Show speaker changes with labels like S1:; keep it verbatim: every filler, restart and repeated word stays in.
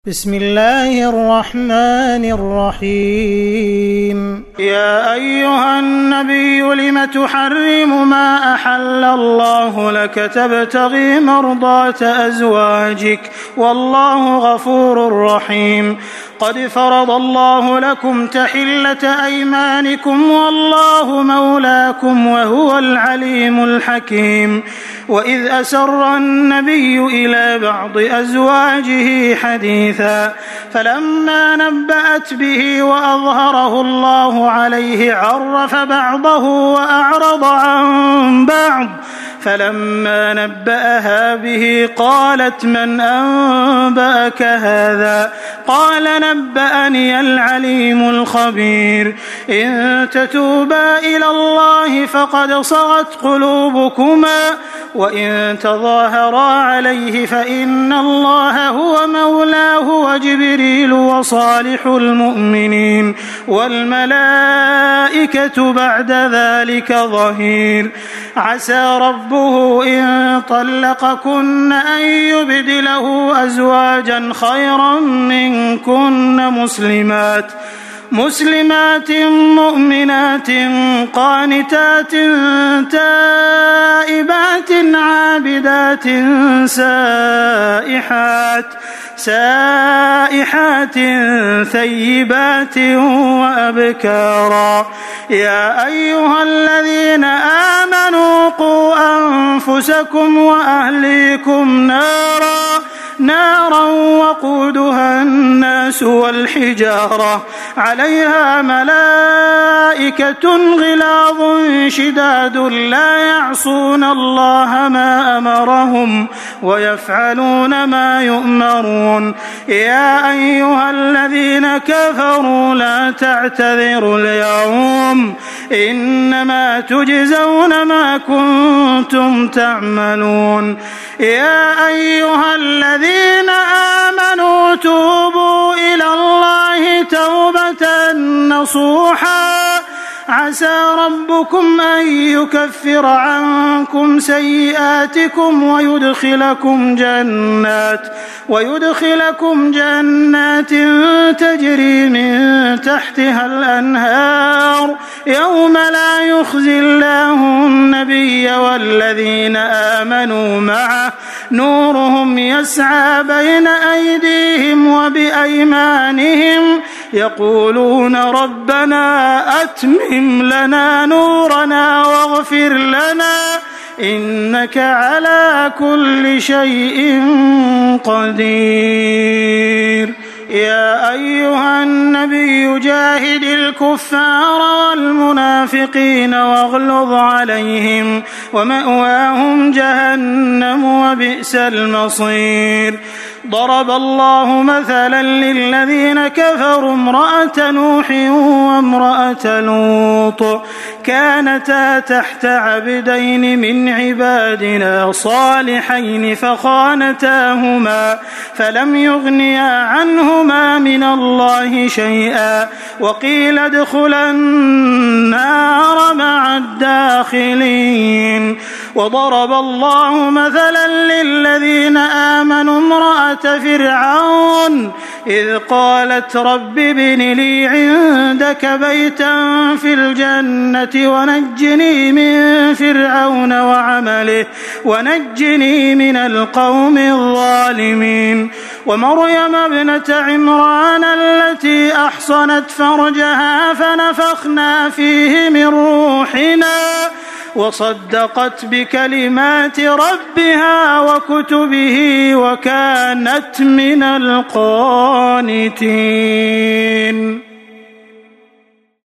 S1: بسم الله الرحمن الرحيم يا أيها النبي لم تحرم ما أحل الله لك تبتغي مرضات أزواجك والله غفور رحيم قد فرض الله لكم تحلة أيمانكم والله مولاكم وهو العليم الحكيم وإذ أسر النبي إلى بعض أزواجه حديثا فلما نبأت به وأظهره الله عليه عرف بعضه وأعرض عن بعض فلما نبأها به قالت من أنبأك هذا قال نبأني العليم الخبير إن تتوبا إلى الله فقد صغت قلوبكما وإن تظاهرا عليه فإن الله هو مولاه وجبريل وصالح المؤمنين والملائكة بعد ذلك ظهير عسى ربه إن طلقكن أن يبدله أزواجا خيرا منكن مسلمات مسلمات مؤمنات قانتات تائبات عابدات سائحات سائحات ثيبات وأبكارا يا أيها الذين آمنوا قوا أنفسكم وأهليكم نارا نارا وقودها الناس والحجارة عليها ملائكة غلاظ شداد لا يعصون الله ما أمرهم ويفعلون ما يؤمرون يا أيها الذين كفروا لا تعتذروا اليوم إنما تجزون ما كنتم تعملون يا أيها الذين الذين آمنوا توبوا إلى الله توبة نصوحا عسى ربكم أن يكفر عنكم سيئاتكم ويدخلكم جنات ويدخلكم جنات تجري من تحتها الأنهار يوم لا يخزي الله النبي والذين آمنوا معه نورهم يسعى بين أيديهم وبأيمانهم يقولون ربنا أتمم لنا نورنا واغفر لنا إنك على كل شيء قدير يا أيها النبي جاهد الكفار والمنافقين واغلظ عليهم ومأواهم جهنم وبئس المصير ضرب الله مثلا للذين كفروا امرأة نوح وامرأة لوط كانتا تحت عبدين من عبادنا صالحين فخانتاهما فلم يغنيا عنهما من الله شيئا وقيل ادخلا النار مع الداخلين وضرب الله مثلا للذين آمنوا امرأة فرعون إذ قالت رب ابن لي عندك بيتا في الجنة ونجني من فرعون وعمله ونجني من القوم الظالمين ومريم ابنة عمران التي أحصنت فرجها فنفخنا فيه من روحنا وصدقت بكلمات ربها وكتبه وكانت من القانتين.